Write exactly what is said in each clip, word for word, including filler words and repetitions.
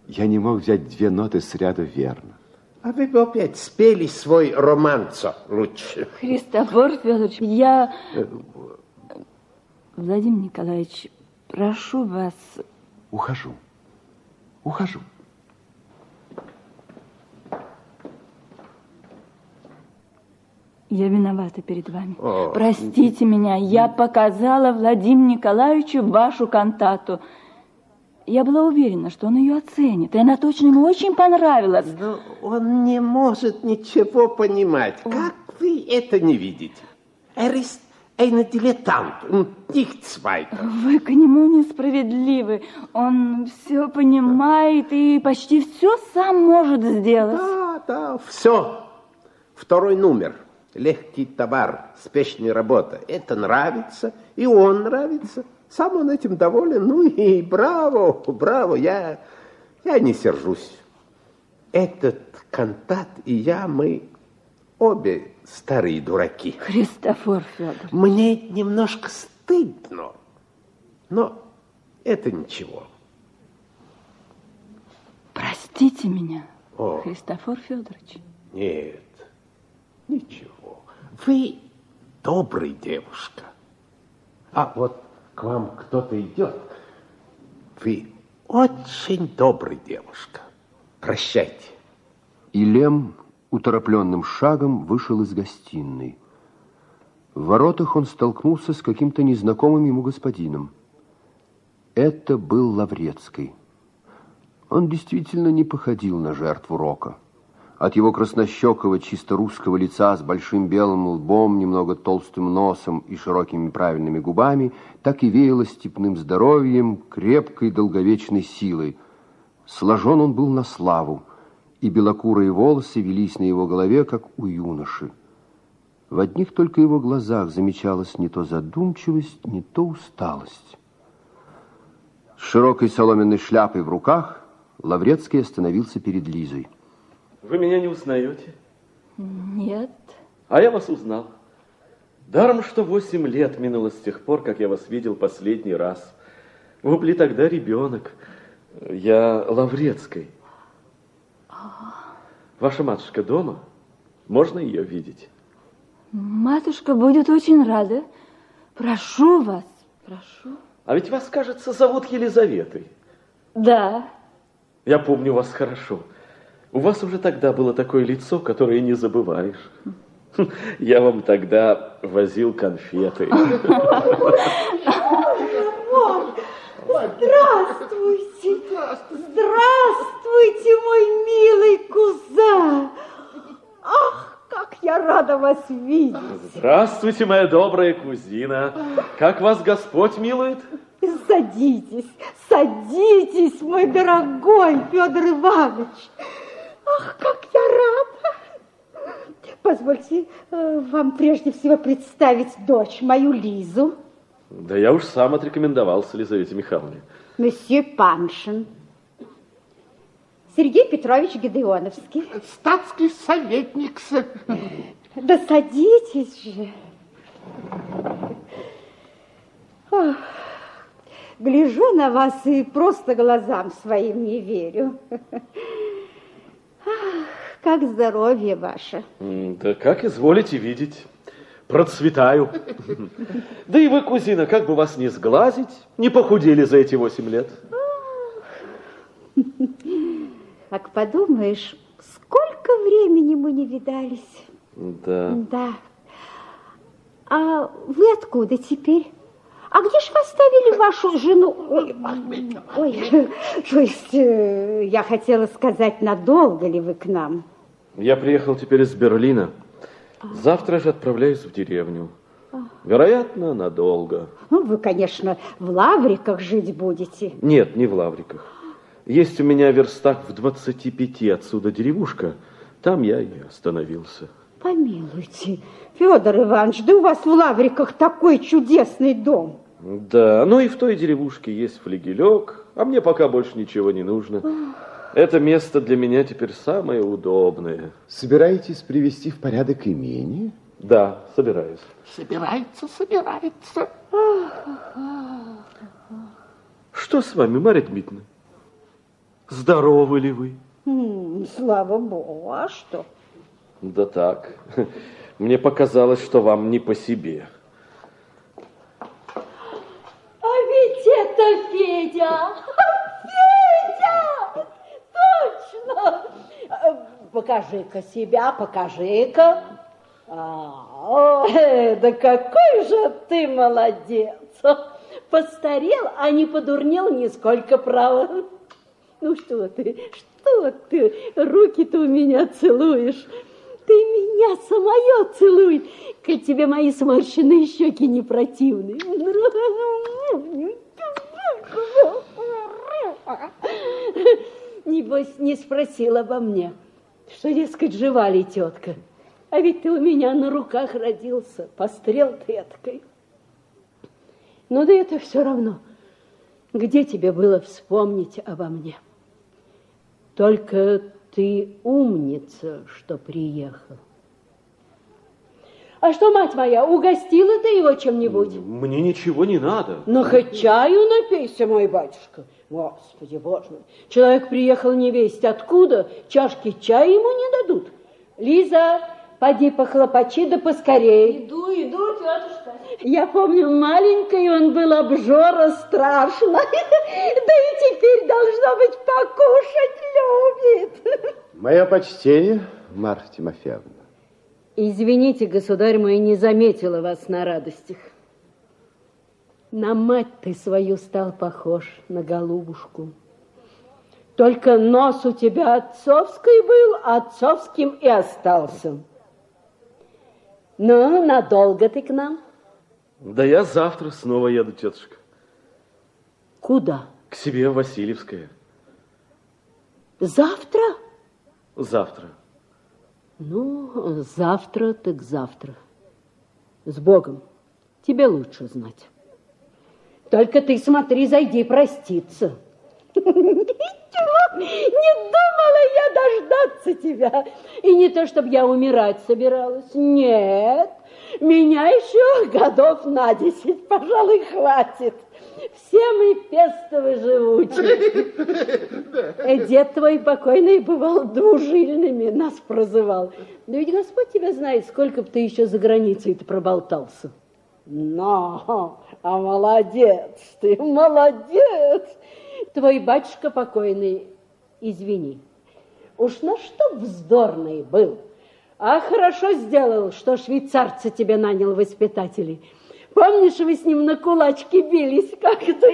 я не мог взять две ноты с ряда верно. А вы бы опять спели свой романцо лучше. Христофор Федорович, я... Владимир Николаевич, прошу вас... Ухожу. Ухожу. Я виновата перед вами. О. Простите меня, я показала Владимиру Николаевичу вашу кантату. Я была уверена, что он ее оценит, и она точно ему очень понравилась. Но он не может ничего понимать. О. Как вы это не видите? Er ist ein Dilettant und nichts weiter. Вы к нему несправедливы. Он все понимает и почти все сам может сделать. Да, да, все. Второй номер. Легкий товар, спешная работа. Это нравится, и он нравится. Сам он этим доволен. Ну и браво, браво, я, я не сержусь. Этот кантат и я, мы обе старые дураки. Христофор Федорович. Мне немножко стыдно, но это ничего. Простите меня, О. Христофор Федорович. Нет, ничего. Вы добрая девушка. А вот к вам кто-то идет. Вы очень добрая девушка. Прощайте. И Лем уторопленным шагом вышел из гостиной. В воротах он столкнулся с каким-то незнакомым ему господином. Это был Лаврецкий. Он действительно не походил на жертву рока. От его краснощекого, чисто русского лица с большим белым лбом, немного толстым носом и широкими правильными губами так и веяло степным здоровьем, крепкой долговечной силой. Сложен он был на славу, и белокурые волосы велись на его голове, как у юноши. В одних только его глазах замечалась не то задумчивость, не то усталость. С широкой соломенной шляпой в руках Лаврецкий остановился перед Лизой. Вы меня не узнаете? Нет. А я вас узнал. Даром, что восемь лет минуло с тех пор, как я вас видел последний раз. Вы были тогда ребенок. Я Лаврецкий. Ваша матушка дома? Можно ее видеть? Матушка будет очень рада. Прошу вас, прошу. А ведь вас, кажется, зовут Елизаветой. Да. Я помню вас хорошо. У вас уже тогда было такое лицо, которое не забываешь. Я вам тогда возил конфеты. Здравствуйте! Здравствуйте, мой милый куза! Ах, как я рада вас видеть! Здравствуйте, моя добрая кузина. Как вас Господь милует? Садитесь, садитесь, мой дорогой Федор Иванович. Ах, как я рада! Позвольте э, вам прежде всего представить дочь, мою Лизу. Да я уж сам отрекомендовался Елизавете Михайловне. Месье Паншин. Сергей Петрович Гедеоновский. Статский советник. Да садитесь же. Ох, гляжу на вас и просто глазам своим не верю. Ах, как здоровье ваше. Да как изволите видеть. Процветаю. Да и вы, кузина, как бы вас не сглазить, не похудели за эти восемь лет. Как подумаешь, сколько времени мы не видались. Да. Да. А вы откуда теперь? А где ж вы оставили вашу жену? Ой, ой, то есть, я хотела сказать, надолго ли вы к нам? Я приехал теперь из Берлина. Завтра же отправляюсь в деревню. Вероятно, надолго. Ну, вы, конечно, в Лавриках жить будете. Нет, не в Лавриках. Есть у меня верстак в двадцати пяти отсюда деревушка. Там я и остановился. Помилуйте, Федор Иванович, да у вас в Лавриках такой чудесный дом. Да, ну и в той деревушке есть флигелек, а мне пока больше ничего не нужно. Это место для меня теперь самое удобное. Собираетесь привести в порядок имение? Да, собираюсь. Собирается, собирается. Что с вами, Марья Дмитриевна? Здоровы ли вы? М, слава богу, а что? Да так. Мне показалось, что вам не по себе. А ведь это Федя! Федя! Точно! Покажи-ка себя, покажи-ка. А, э, да какой же ты молодец! Постарел, а не подурнел нисколько, право. Ну что ты, что ты, руки-то у меня целуешь. Ты меня самое целуй, коль тебе мои сморщенные щеки не противны. Небось, не спросил обо мне, что, дескать, жива ли тетка. А ведь ты у меня на руках родился, пострел ты эткой. Ну да это все равно. Где тебе было вспомнить обо мне? Только ты умница, что приехал. А что, мать моя, угостила ты его чем-нибудь? Мне ничего не надо. Ну, хоть чаю напейся, мой батюшка. Господи, боже мой. Человек приехал невесть откуда, чашки чая ему не дадут. Лиза, поди похлопочи, да поскорей. Иду, иду, тетушка. Я помню, маленький он был, обжора страшно. Да и теперь, должно быть, покушать любит. Мое почтение, Марфа Тимофеевна. Извините, государь мой, не заметила вас на радостях. На мать ты свою стал похож, на голубушку. Только нос у тебя отцовский был, отцовским и остался. Ну, надолго ты к нам? Да я завтра снова еду, тетушка. Куда? К себе в Васильевское. Завтра? Завтра. Ну, завтра так завтра. С Богом. Тебе лучше знать. Только ты смотри, зайди проститься. Не думала я дождаться тебя. И не то, чтобы я умирать собиралась. Нет, меня еще годов на десять, пожалуй, хватит. Все мы пестовы живучие. Дед твой покойный бывал двужильными, нас прозывал. Да ведь Господь тебя знает, сколько бы ты еще за границей-то проболтался. Но, а молодец ты, молодец. Твой батюшка покойный, извини, уж на что вздорный был. А хорошо сделал, что швейцарца тебе нанял воспитателей. Помнишь, вы с ним на кулачки бились как-то?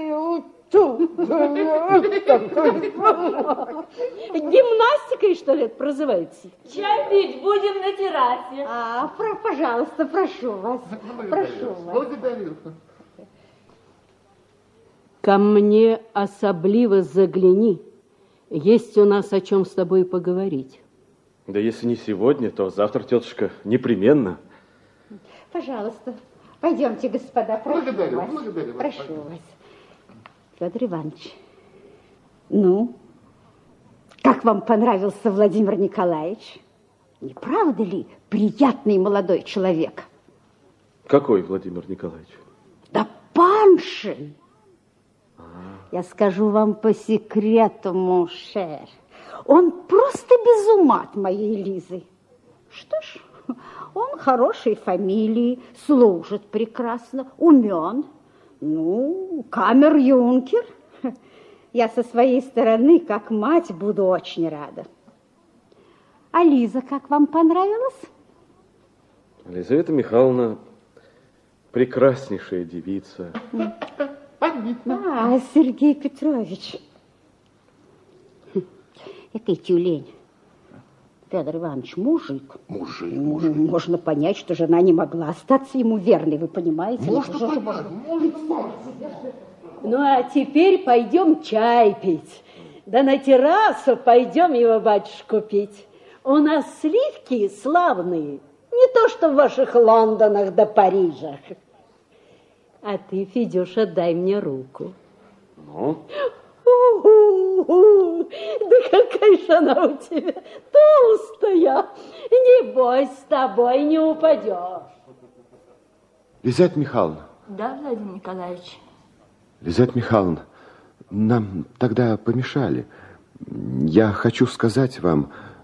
Гимнастикой, что ли, это прозывается? Чай пить будем на террасе. А, про, пожалуйста, прошу вас, прошу вас. Благодарю. Ко мне особливо загляни. Есть у нас о чем с тобой поговорить. Да если не сегодня, то завтра, тетушка, непременно. Пожалуйста, пойдемте, господа, прошу Благодарю, вас. благодарю вас, Прошу пожалуйста. вас. Федор Иванович, ну, как вам понравился Владимир Николаевич? Не правда ли приятный молодой человек? Какой Владимир Николаевич? Да Паншин! Я скажу вам по секрету, моншер. Он просто без ума от моей Лизы. Что ж, он хорошей фамилии, служит прекрасно, умен. Ну, камер-юнкер. Я со своей стороны, как мать, буду очень рада. А Лиза, как вам понравилась? Елизавета Михайловна прекраснейшая девица. А, Сергей Петрович. Який тюлень. Федор Иванович, мужик. Мужик, мужик. Можно понять, что жена не могла остаться ему верной, вы понимаете? Можно понять, можно понять. Ну, а теперь пойдем чай пить. Да на террасу пойдем его, батюшку, пить. У нас сливки славные. Не то, что в ваших Лондонах да Парижах. А ты, Федюша, дай мне руку. Ну? У-у-у, да какая же она у тебя толстая. Небось, с тобой не упадешь. Лизавета Михайловна. Да, Владимир Николаевич. Лизавета Михайловна, нам тогда помешали. Я хочу сказать вам,